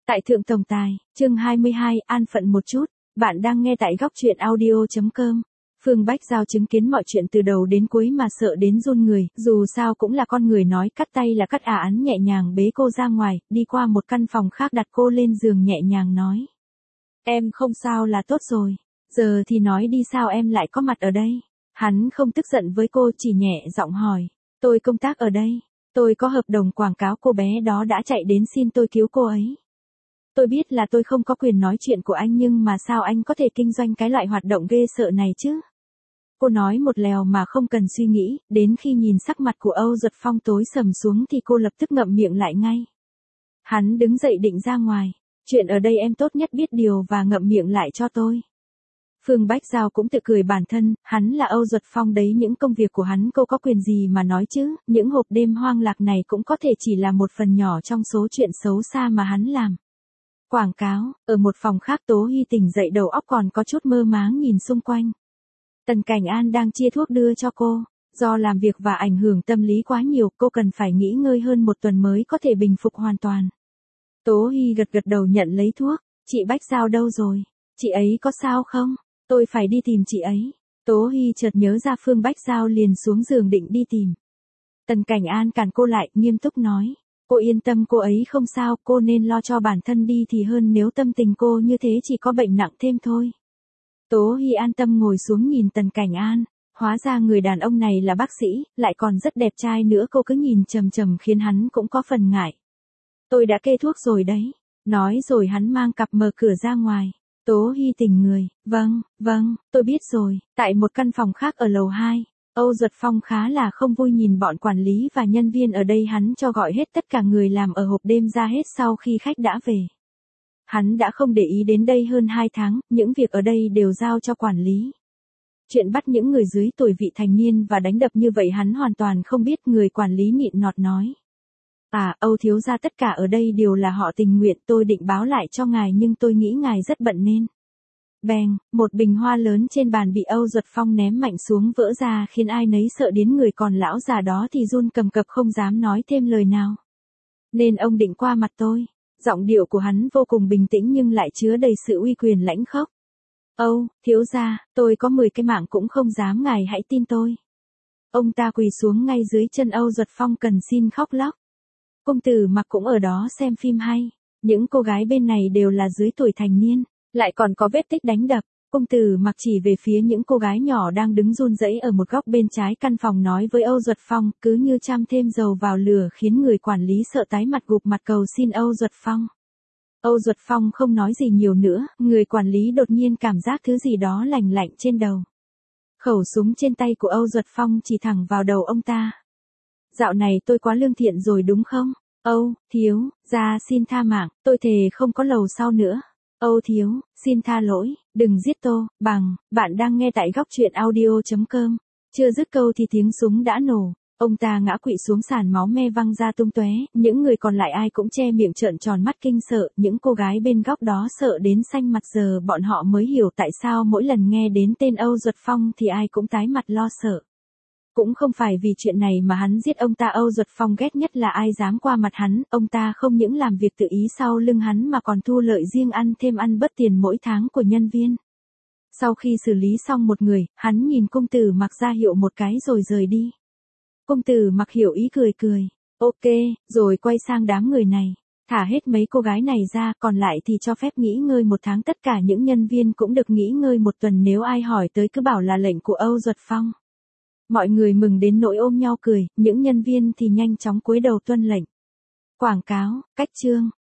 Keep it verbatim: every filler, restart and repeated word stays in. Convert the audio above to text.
Tại Thượng Tổng Tài, chương hai mươi hai, an phận một chút, bạn đang nghe tại góc truyện audio chấm com. Phương Bách Giao chứng kiến mọi chuyện từ đầu đến cuối mà sợ đến run người, dù sao cũng là con người nói cắt tay là cắt à án nhẹ nhàng bế cô ra ngoài, đi qua một căn phòng khác đặt cô lên giường nhẹ nhàng nói. Em không sao là tốt rồi, giờ thì nói đi sao em lại có mặt ở đây. Hắn không tức giận với cô chỉ nhẹ giọng hỏi, tôi công tác ở đây, tôi có hợp đồng quảng cáo cô bé đó đã chạy đến xin tôi cứu cô ấy. Tôi biết là tôi không có quyền nói chuyện của anh nhưng mà sao anh có thể kinh doanh cái loại hoạt động ghê sợ này chứ? Cô nói một lèo mà không cần suy nghĩ, đến khi nhìn sắc mặt của Âu Duật Phong tối sầm xuống thì cô lập tức ngậm miệng lại ngay. Hắn đứng dậy định ra ngoài, chuyện ở đây em tốt nhất biết điều và ngậm miệng lại cho tôi. Phương Bách Giao cũng tự cười bản thân, hắn là Âu Duật Phong đấy, những công việc của hắn cô có quyền gì mà nói chứ, những hộp đêm hoang lạc này cũng có thể chỉ là một phần nhỏ trong số chuyện xấu xa mà hắn làm. Quảng cáo, ở một phòng khác Tố Hy tỉnh dậy đầu óc còn có chút mơ máng nhìn xung quanh. Tần Cảnh An đang chia thuốc đưa cho cô, do làm việc và ảnh hưởng tâm lý quá nhiều cô cần phải nghỉ ngơi hơn một tuần mới có thể bình phục hoàn toàn. Tố Hy gật gật đầu nhận lấy thuốc, chị Bách Giao đâu rồi, chị ấy có sao không, tôi phải đi tìm chị ấy. Tố Hy chợt nhớ ra Phương Bách Giao liền xuống giường định đi tìm. Tần Cảnh An cản cô lại, nghiêm túc nói. Cô yên tâm cô ấy không sao, cô nên lo cho bản thân đi thì hơn nếu tâm tình cô như thế chỉ có bệnh nặng thêm thôi. Tố Hy an tâm ngồi xuống nhìn Tần Cảnh An, hóa ra người đàn ông này là bác sĩ, lại còn rất đẹp trai nữa, cô cứ nhìn trầm trầm khiến hắn cũng có phần ngại. Tôi đã kê thuốc rồi đấy, nói rồi hắn mang cặp mở cửa ra ngoài. Tố Hy tỉnh người, vâng, vâng, tôi biết rồi. Tại một căn phòng khác ở lầu hai. Âu Duật Phong khá là không vui nhìn bọn quản lý và nhân viên ở đây, hắn cho gọi hết tất cả người làm ở hộp đêm ra hết sau khi khách đã về. Hắn đã không để ý đến đây hơn hai tháng, những việc ở đây đều giao cho quản lý. Chuyện bắt những người dưới tuổi vị thành niên và đánh đập như vậy hắn hoàn toàn không biết, người quản lý nịn nọt nói. À, Âu thiếu gia, tất cả ở đây đều là họ tình nguyện, tôi định báo lại cho ngài nhưng tôi nghĩ ngài rất bận nên. Bèng, một bình hoa lớn trên bàn bị Âu Duật Phong ném mạnh xuống vỡ ra khiến ai nấy sợ đến, người còn lão già đó thì run cầm cập không dám nói thêm lời nào. Nên ông định qua mặt tôi. Giọng điệu của hắn vô cùng bình tĩnh nhưng lại chứa đầy sự uy quyền lãnh khốc. Âu, thiếu gia, tôi có mười cái mạng cũng không dám, ngài hãy tin tôi. Ông ta quỳ xuống ngay dưới chân Âu Duật Phong cần xin khóc lóc. Công tử Mặc cũng ở đó xem phim hay. Những cô gái bên này đều là dưới tuổi thành niên. Lại còn có vết tích đánh đập. Công tử Mặc chỉ về phía những cô gái nhỏ đang đứng run rẩy ở một góc bên trái căn phòng nói với Âu Duật Phong, cứ như chăm thêm dầu vào lửa khiến người quản lý sợ tái mặt gục mặt cầu xin Âu Duật Phong. Âu Duật Phong không nói gì nhiều nữa, người quản lý đột nhiên cảm giác thứ gì đó lạnh lạnh trên đầu. Khẩu súng trên tay của Âu Duật Phong chỉ thẳng vào đầu ông ta. Dạo này tôi quá lương thiện rồi đúng không? Âu, thiếu, gia xin tha mạng, tôi thề không có lầu sau nữa. Âu thiếu, xin tha lỗi, đừng giết Tô, Bằng, bạn đang nghe tại góc truyện audio chấm com. Chưa dứt câu thì tiếng súng đã nổ, ông ta ngã quỵ xuống sàn, máu me văng ra tung tóe, những người còn lại ai cũng che miệng trợn tròn mắt kinh sợ, những cô gái bên góc đó sợ đến xanh mặt, giờ bọn họ mới hiểu tại sao mỗi lần nghe đến tên Âu Duật Phong thì ai cũng tái mặt lo sợ. Cũng không phải vì chuyện này mà hắn giết ông ta, Âu Duật Phong ghét nhất là ai dám qua mặt hắn, ông ta không những làm việc tự ý sau lưng hắn mà còn thu lợi riêng, ăn thêm ăn bớt tiền mỗi tháng của nhân viên. Sau khi xử lý xong một người, hắn nhìn công tử Mặc ra hiệu một cái rồi rời đi. Công tử Mặc hiểu ý cười cười, ok, rồi quay sang đám người này, thả hết mấy cô gái này ra, còn lại thì cho phép nghỉ ngơi một tháng, tất cả những nhân viên cũng được nghỉ ngơi một tuần, nếu ai hỏi tới cứ bảo là lệnh của Âu Duật Phong. Mọi người mừng đến nỗi ôm nhau cười, những nhân viên thì nhanh chóng cúi đầu tuân lệnh. Quảng cáo, cách chương.